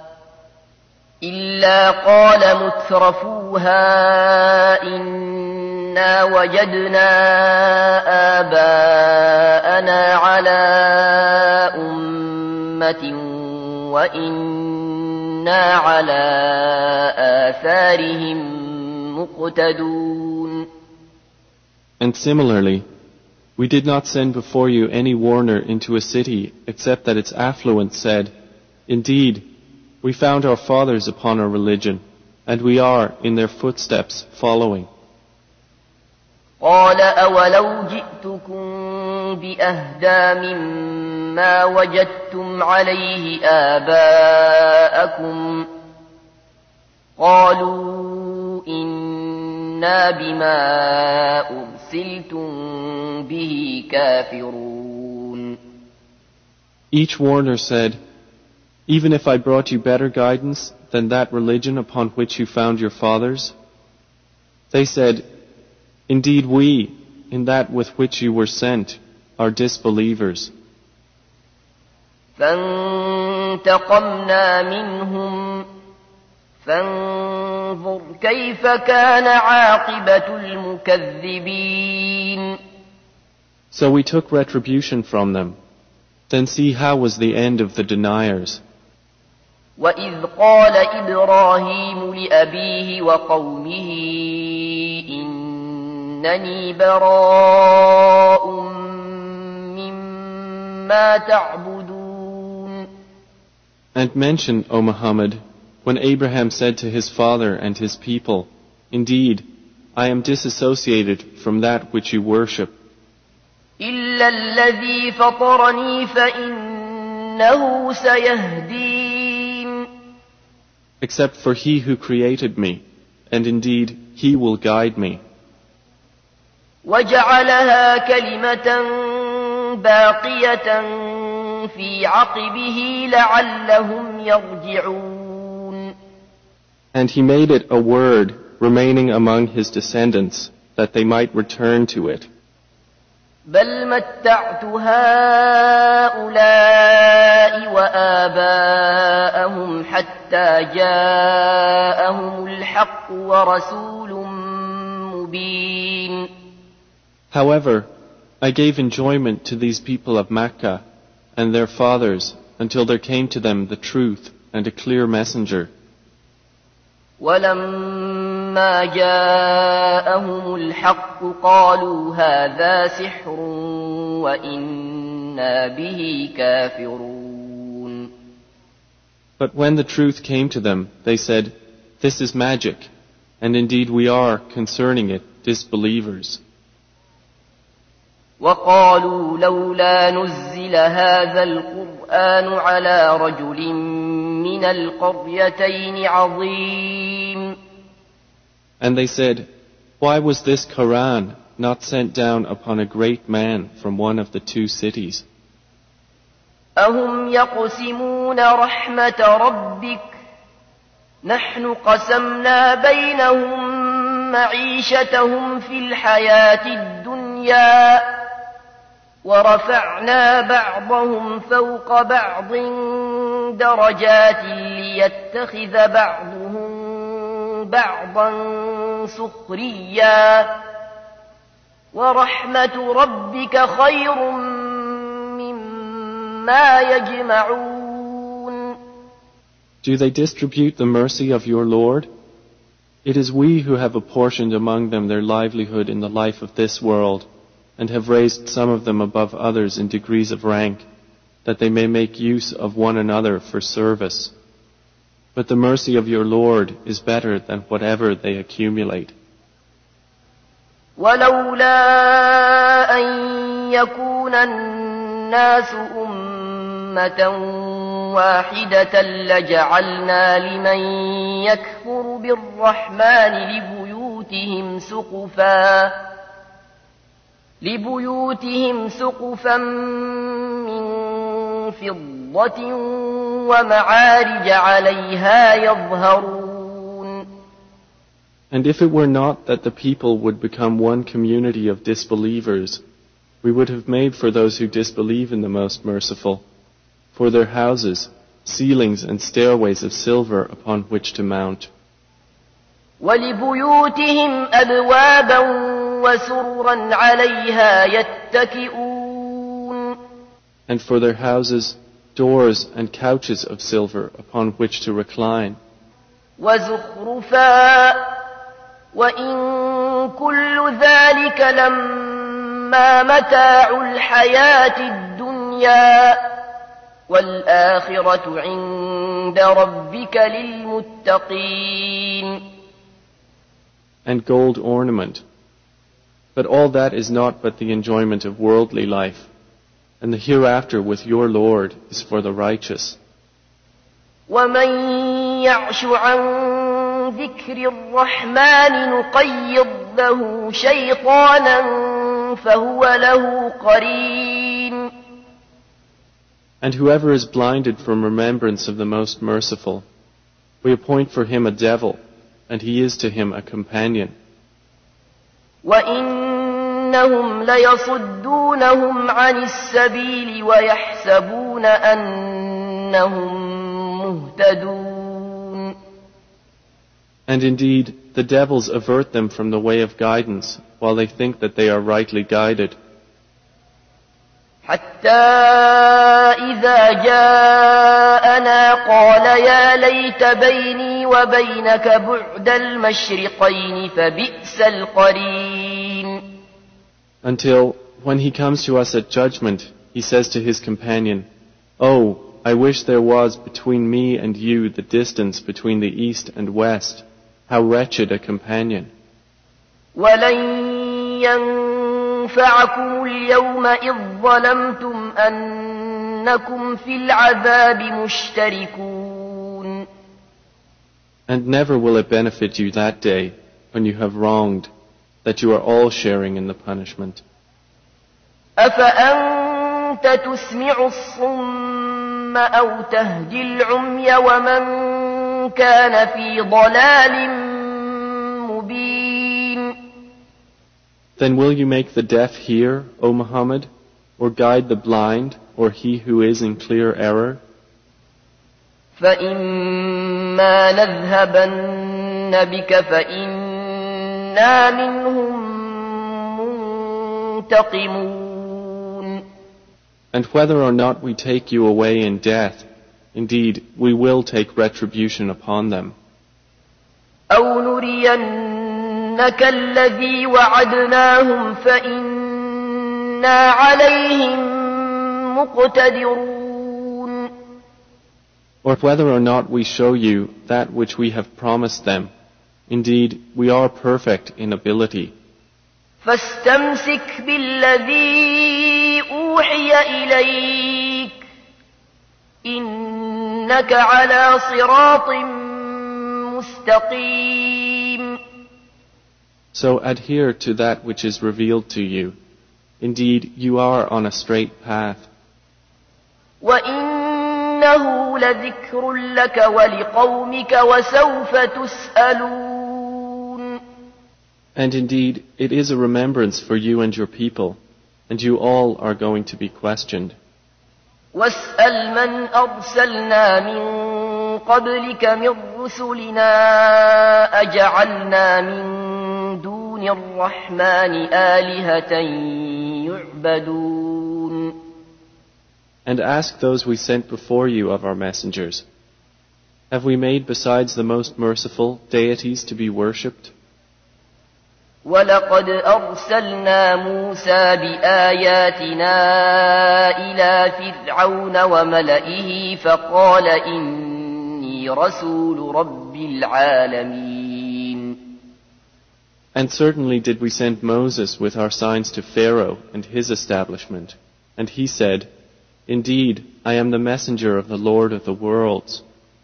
إِلَّا قَالَ مُتْرَفُوهَا إِنَّا وَجَدْنَا آبَاءَنَا عَلَىٰ أُمَّةٍ وَإِنَّا عَلَىٰ آثَارِهِم مُقْتَدُونَ. And similarly, we did not send before you any warner into a city except that its affluent said, indeed, we found our fathers upon a religion, and we are in their footsteps following. قَالَ أَوَلَوْ جِئْتُكُم بِأَهْدَىٰ مِمَّا وَجَدتُّمْ عَلَيْهِ آبَاءَكُمْ قَالُوا إِنَّا بِمَا أُرْسِلْتُم بِهِ كَافِرُونَ. Each warner said, even if I brought you better guidance than that religion upon which you found your fathers? They said, indeed we, in that with which you were sent, are disbelievers. فانتقمنا منهم فانتقمنا فانظر كيف كان عاقبة المكذبين. So we took retribution from them. Then see how was the end of the deniers. وَإِذْ قَالَ إِبْرَاهِيمُ لِأَبِيهِ وَقَوْمِهِ إِنَّنِي بَرَاءٌ مِّمَّا تَعْبُدُونَ. And mention, O Muhammad, when Abraham said to his father and his people, Indeed, I am disassociated from that which you worship. إِلَّا الَّذِي فَطَرَنِي فَإِنَّهُ سَيَهْدِينِ. Except for he who created me, and indeed he will guide me. وَجَعَلَهَا كَلِمَةً بَاقِيَةً فِي عَقِبِهِ لَعَلَّهُمْ يَرْجِعُونَ. And he made it a word remaining among his descendants, that they might return to it. بل متعت هؤلاء وآباءهم حتى جاءهم الحق ورسول مبين. However, I gave enjoyment to these people of Makkah and their fathers until there came to them the truth and a clear messenger. ولما جاءهم الحق قالوا هذا سحر وإنا به كافرون. But when the truth came to them, they said, This is magic, and indeed we are, concerning it, disbelievers. وقالوا لولا نزل هذا القرآن على رجل من القريتين عظيم. And they said, Why was this Quran not sent down upon a great man from one of the two cities? أهم يقسمون رحمة ربك نحن قسمنا بينهم معيشتهم في الحياة الدنيا ورفعنا بعضهم فوق بعض درجات ليتخذ بعضهم بعضا سخريا ورحمة ربك خير مما يجمعون. Do they distribute the mercy of your Lord? It is we who have apportioned among them their livelihood in the life of this world, and have raised some of them above others in degrees of rank, that they may make use of one another for service. But the mercy of your Lord is better than whatever they accumulate. ولولا أن يكون الناس أمة واحدة لجعلنا لمن يكفر بالرحمن لبيوتهم سقفا لبيوتهم سقفا من فضة ومعارج عليها يظهرون. And if it were not that the people would become one community of disbelievers, we would have made for those who disbelieve in the Most Merciful, for their houses, ceilings and stairways of silver upon which to mount. وَلِبُيُوتِهِمْ أَبْوَابًا وَسُرُرًا عَلَيْهَا يَتَّكِئُونَ. And for their houses, doors and couches of silver upon which to recline. وَزُخْرُفًا وَإِن كُلُّ ذَلِكَ لَمَّا مَتَاعُ الْحَيَاةِ الدُّنْيَا وَالْآخِرَةُ عِندَ رَبِّكَ لِلْمُتَّقِينَ. And gold ornament. But all that is not but the enjoyment of worldly life, and the hereafter with your Lord is for the righteous. وَمَن يَعْشُ عَن ذِكْرِ الرَّحْمَنِ نُقَيِّضْ لَهُ شَيْطَانًا فَهُوَ لَهُ قَرِينٌ. And whoever is blinded from remembrance of the Most Merciful, we appoint for him a devil, and he is to him a companion. وَإِنَّهُمْ لَيَصُدُّونَهُمْ عَنِ السَّبِيلِ وَيَحْسَبُونَ أَنَّهُمْ مُهْتَدُونَ. And indeed, the devils avert them from the way of guidance, while they think that they are rightly guided. حتى إذا جاءنا قال يا ليت بيني وبينك بعد المشرقين فبئس القرين. Until, when he comes to us at judgment, he says to his companion, "Oh, I wish there was between me and you the distance between the east and west. How wretched a companion." ولن ينفعكم اليوم إذ ظلمتم أنكم في العذاب مشتركون. And never will it benefit you that day, when you have wronged, that you are all sharing in the punishment. أفأنت تسمع الصم أو تهدي العمي ومن كان في ضلال مبين. Then will you make the deaf hear, O Muhammad, or guide the blind, or he who is in clear error? فإما نذهبن بك فإنا منهم منتقمون. And whether or not we take you away in death, indeed, we will take retribution upon them. أو نرينك الذي وعدناهم فإنا عليهم مقتدرون. Or whether or not we show you that which we have promised them, indeed, we are perfect in ability. فاستمسك بالذي أوحي إليك إنك على صراط مستقيم. So adhere to that which is revealed to you. Indeed, you are on a straight path. وإنه لذكر لك ولقومك وسوف تسألون. And indeed, it is a remembrance for you and your people, and you all are going to be questioned. واسأل من أرسلنا من قبلك من رسلنا أجعلنا من دون الرحمن آلهة يعبدون. And ask those we sent before you of our messengers, have we made besides the most merciful deities to be worshipped? ولقد أرسلنا موسى بآياتنا إلى فرعون وملئه فقال إني رسول رب العالمين. And certainly did we send Moses with our signs to Pharaoh and his establishment, and he said, "Indeed, I am the messenger of the Lord of the worlds."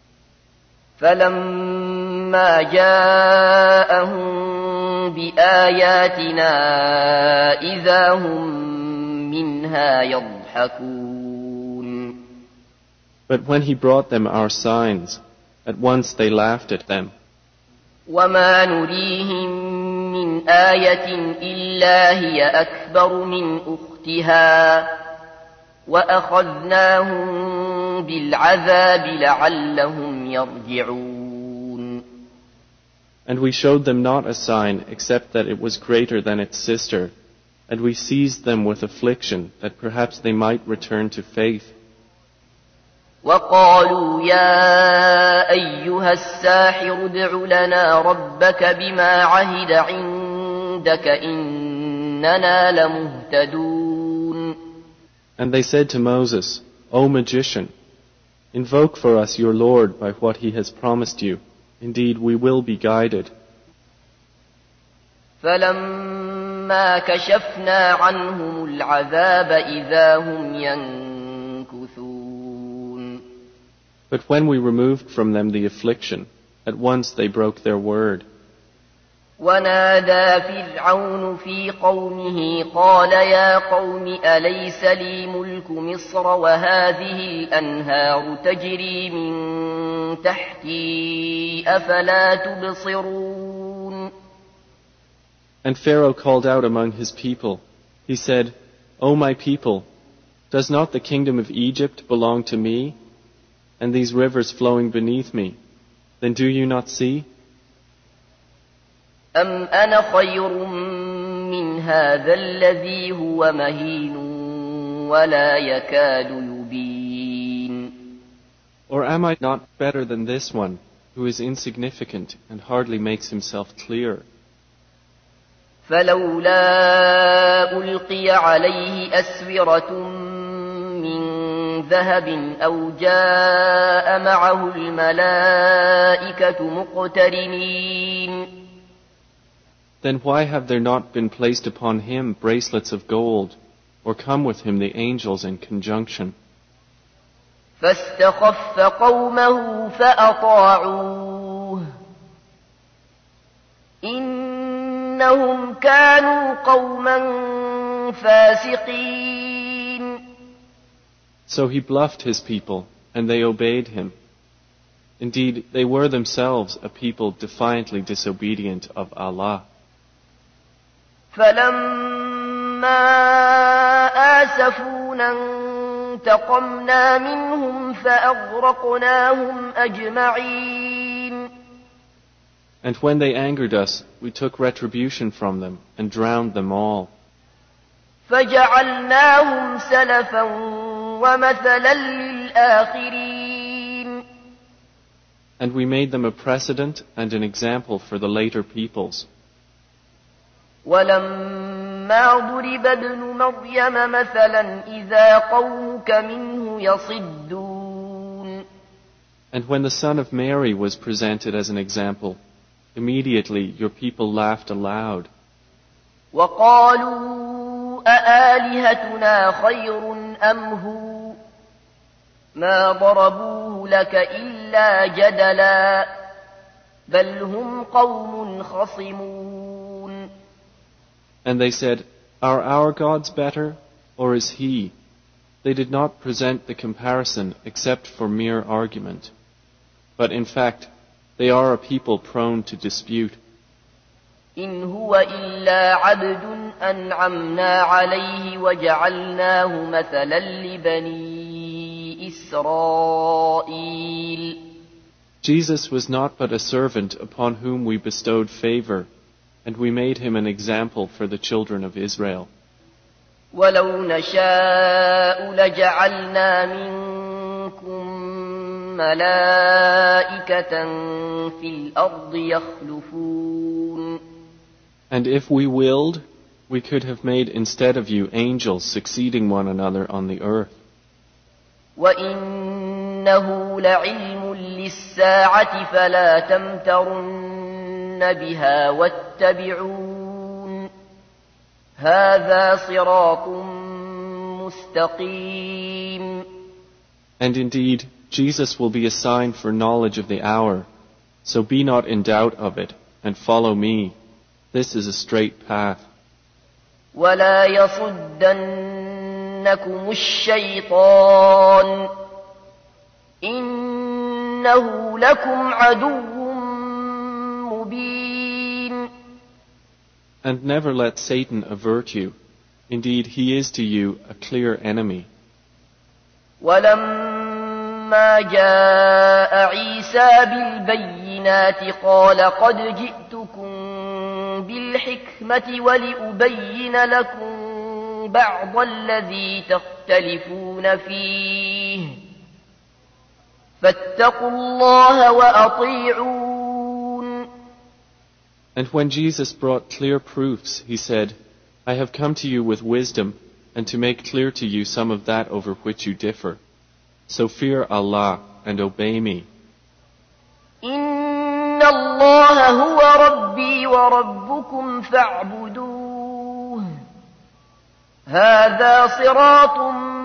فلما جاءهم بآياتنا إذا هم منها يضحكون. But when he brought them our signs, at once they laughed at them. وما نريهم من آية إلا هي أكبر من أختها وأخذناهم بالعذاب لعلهم يرجعون. And we showed them not a sign except that it was greater than its sister, and we seized them with affliction that perhaps they might return to faith. وقالوا يا أيها الساحر ادع لنا ربك بما عهد عندك إننا لمهتدون. And they said to Moses, "O magician, invoke for us your Lord by what he has promised you. Indeed, we will be guided." فلما كشفنا عنهم العذاب إذا هم ينكثون. But when we removed from them the affliction, at once they broke their word. ونادى فرعون في قومه قال يا قوم أليس لي ملك مصر وهذه الأنهار تجري من تحتي أفلا تبصرون. And Pharaoh called out among his people. He said, "O my people, does not the kingdom of Egypt belong to me, and these rivers flowing beneath me? Then do you not see?" أم أنا خير من هذا الذي هو مهين ولا يكاد يبين. Or am I not better than this one, who is insignificant and hardly makes himself clear? فلولا ألقي عليه أسورة من ذهب أو جاء معه الملائكة مقترنين. Then why have there not been placed upon him bracelets of gold, or come with him the angels in conjunction? فاستخف قومه فأطاعوه إنهم كانوا قوما فاسقين. So he bluffed his people, and they obeyed him. Indeed, they were themselves a people defiantly disobedient of Allah. فلما آسفونا انتقمنا منهم فأغرقناهم أجمعين. And when they angered us, we took retribution from them and drowned them all. فجعلناهم سلفا ومثلا للآخرين. And we made them a precedent and an example for the later peoples. ولما ضرب ابن مريم مثلا إذا قومك منه يصدون. And when the son of Mary was presented as an example, immediately your people laughed aloud. وقالوا أآلهتنا خير أم هو ما ضربوه لك إلا جدلا بل هم قوم خصمون. And they said, Are our gods better, or is he? They did not present the comparison except for mere argument. But in fact, they are a people prone to dispute. إن هو إلا عبد أنعمنا عليه وجعلناه مثلا لبني إسرائيل. Jesus was not but a servant upon whom we bestowed favor, and we made him an example for the children of Israel. ولو نشاء لجعلنا منكم ملائكة في الأرض يخلفون. And if we willed, we could have made instead of you angels succeeding one another on the earth. وإنه لعلم للساعة فلا تمترن بها واتبعون هذا صراط مستقيم. And indeed, Jesus will be a sign for knowledge of the hour, so be not in doubt of it, and follow me. This is a straight path. ولا يصدنكم الشيطان إنه لكم عدو مبين. And never let Satan avert you. Indeed, he is to you a clear enemy. ولما جاء عيسى بالبينات قال قد جئتكم بالحكمة ولأبين لكم بعض الذي تختلفون فيه فاتقوا الله وأطيعون. And when Jesus brought clear proofs, he said, I have come to you with wisdom and to make clear to you some of that over which you differ. So fear Allah and obey me. إن الله هو ربي وربكم فاعبدوه هذا صراط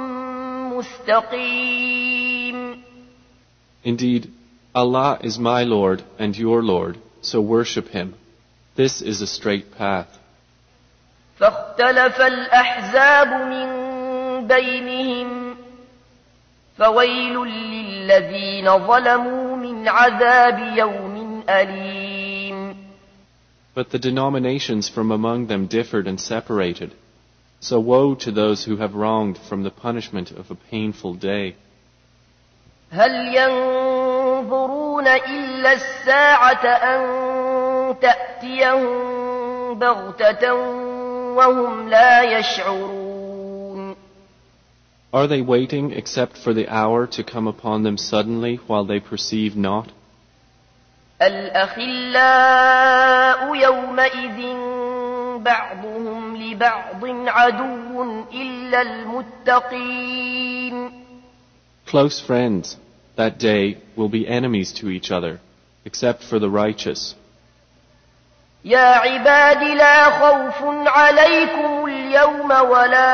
مستقيم. Indeed, Allah is my Lord and your Lord, so worship Him. This is a straight path. فاختلف الأحزاب من بينهم فويل للذين ظلموا من عذاب يوم أليم. But the denominations from among them differed and separated. So woe to those who have wronged from the punishment of a painful day. هل ينظرون إلا الساعة أن تأتيهم بغتة وهم لا يشعرون. Are they waiting except for the hour to come upon them suddenly while they perceive not? الأخلاء يومئذ بعضهم لبعض عدو إلا المتقين. Close friends, that day, will be enemies to each other, except for the righteous. يا عباد لا خوف عليكم اليوم ولا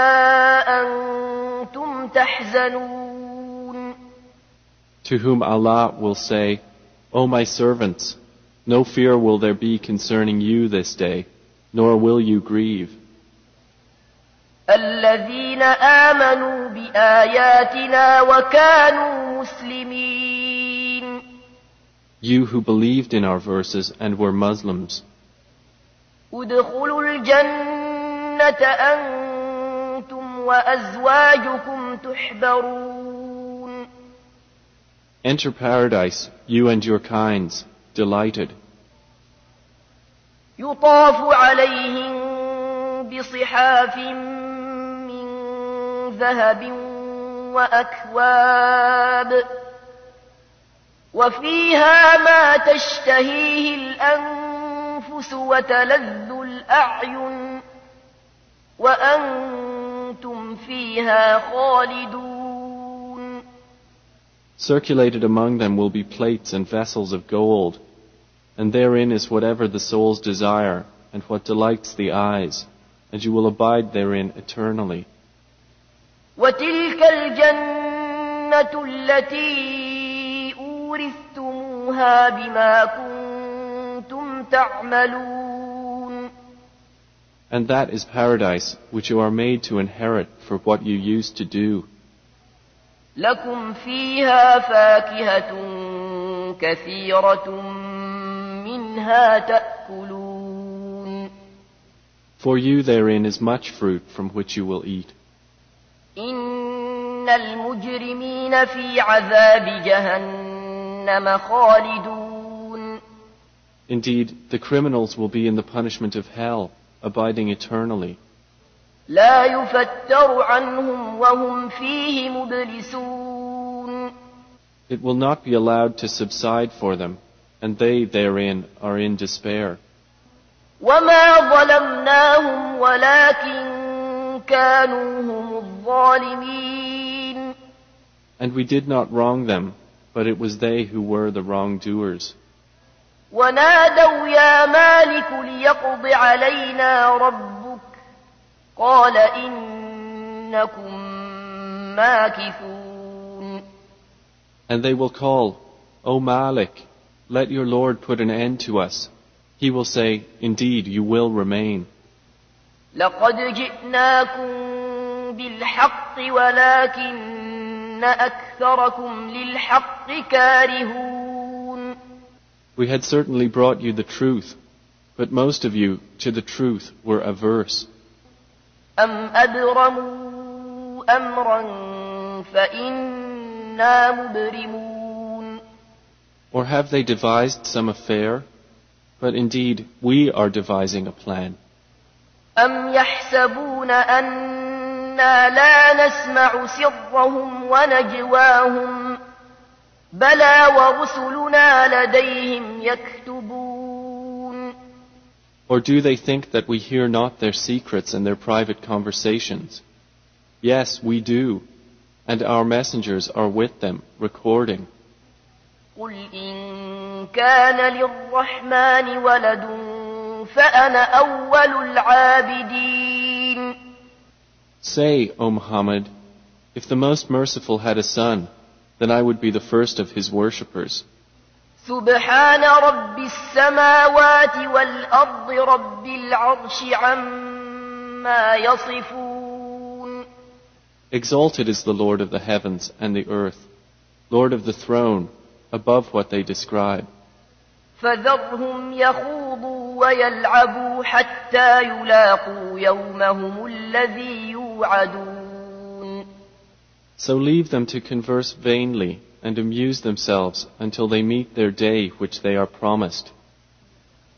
أنتم تحزنون. To whom Allah will say, O my servants, no fear will there be concerning you this day, nor will you grieve. الذين آمنوا بآياتنا وكانوا مسلمين. You who believed in our verses and were Muslims. ادخلوا الجنة أنتم وأزواجكم تحبرون. Enter paradise, you and your kinds, delighted. يطاف عليهم بصحاف من ذهب وأكواب وفيها ما تشتهيه الأنفس وتلذ الأعين وأنتم فيها خالدون. Circulated among them will be plates and vessels of gold, and therein is whatever the souls desire and what delights the eyes, and you will abide therein eternally. وتلك الجنة التي أورثتموها بما كنتم تعملون. And that is paradise which you are made to inherit for what you used to do. لكم فيها فاكهة كثيرة منها تأكلون. For you therein is much fruit from which you will eat. إن المجرمين في عذاب جهنم خالدون. Indeed, the criminals will be in the punishment of hell, abiding eternally. لا يفتر عنهم وهم فيه مبلسون. It will not be allowed to subside for them, and they therein are in despair. وما ظلمناهم ولكن كانوا هم الظالمين. And we did not wrong them, but it was they who were the wrongdoers. ونادوا يا مالك ليقض علينا ربك قال إنكم ماكثون. And they will call, O Malik, let your Lord put an end to us. He will say, indeed, you will remain. لقد جئناكم بالحق ولكن أكثركم للحق كارهون. We had certainly brought you the truth, but most of you to the truth were averse. أم أبرموا أمرا فإنا مبرمون. Or have they devised some affair? But indeed, we are devising a plan. أم يحسبون أنا لا نسمع سرهم ونجواهم بلى ورسلنا لديهم يكتبون. Or do they think that we hear not their secrets and their private conversations? Yes, we do, and our messengers are with them, recording. قل إن كان للرحمن ولد فأنا أول العابدين. Say, O Muhammad, if the Most Merciful had a son, then I would be the first of his worshippers. سبحان رب السماوات والأرض رب العرش عما يصفون. Exalted is the Lord of the heavens and the earth, Lord of the throne, above what they describe. فذرهم يخوضوا ويلعبوا حتى يلاقوا يومهم الذي يوعدون. So leave them to converse vainly and amuse themselves until they meet their day which they are promised.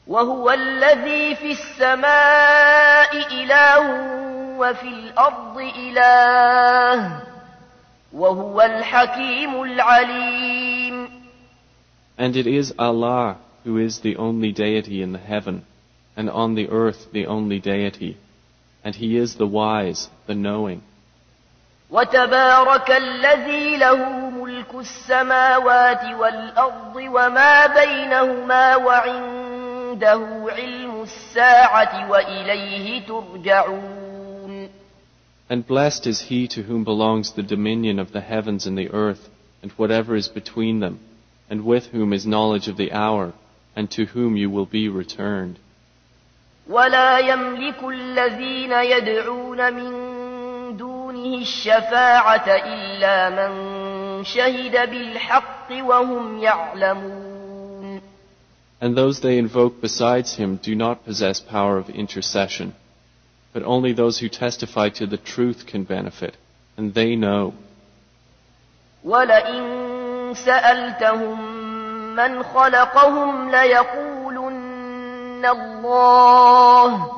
وهو الذي في السماء إله وفي الأرض إله وهو الحكيم العليم. And it is Allah who is the only deity in the heaven, and on the earth the only deity, and He is the wise, the knowing. وتبارك الذي له ملك السماوات والأرض وما بينهما وعنده علم الساعة وإليه ترجعون. And blessed is he to whom belongs the dominion of the heavens and the earth, and whatever is between them, and with whom is knowledge of the hour, and to whom you will be returned. ولا يملك الذين يدعون من دونه الشفاعة إلا من شهد بالحق وهم يعلمون. And those they invoke besides him do not possess power of intercession, but only those who testify to the truth can benefit, and they know. وَلَئِن سَأَلْتَهُم مَّنْ خَلَقَهُمْ لَيَقُولُنَّ اللَّهُ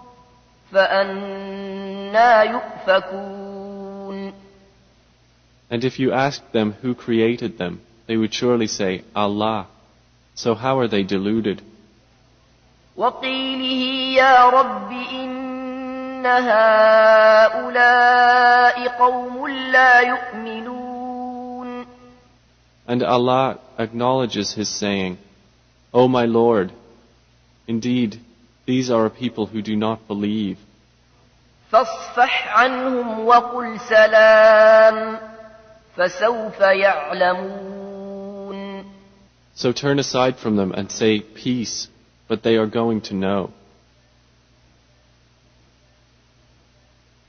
فَأَنَّىٰ يُؤْفَكُونَ. And if you asked them who created them, they would surely say, Allah. So how are they deluded? وَقِيلِهِ يَا رَبِّ إِنَّ هَٰؤُلَاءِ قَوْمٌ لَّا يُؤْمِنُونَ. And Allah acknowledges His saying, O my Lord, indeed, these are a people who do not believe. فَاصْفَحْ عَنْهُمْ وَقُلْ سَلَامٌ فَسَوْفَ يَعْلَمُونَ. So turn aside from them and say, peace, but they are going to know.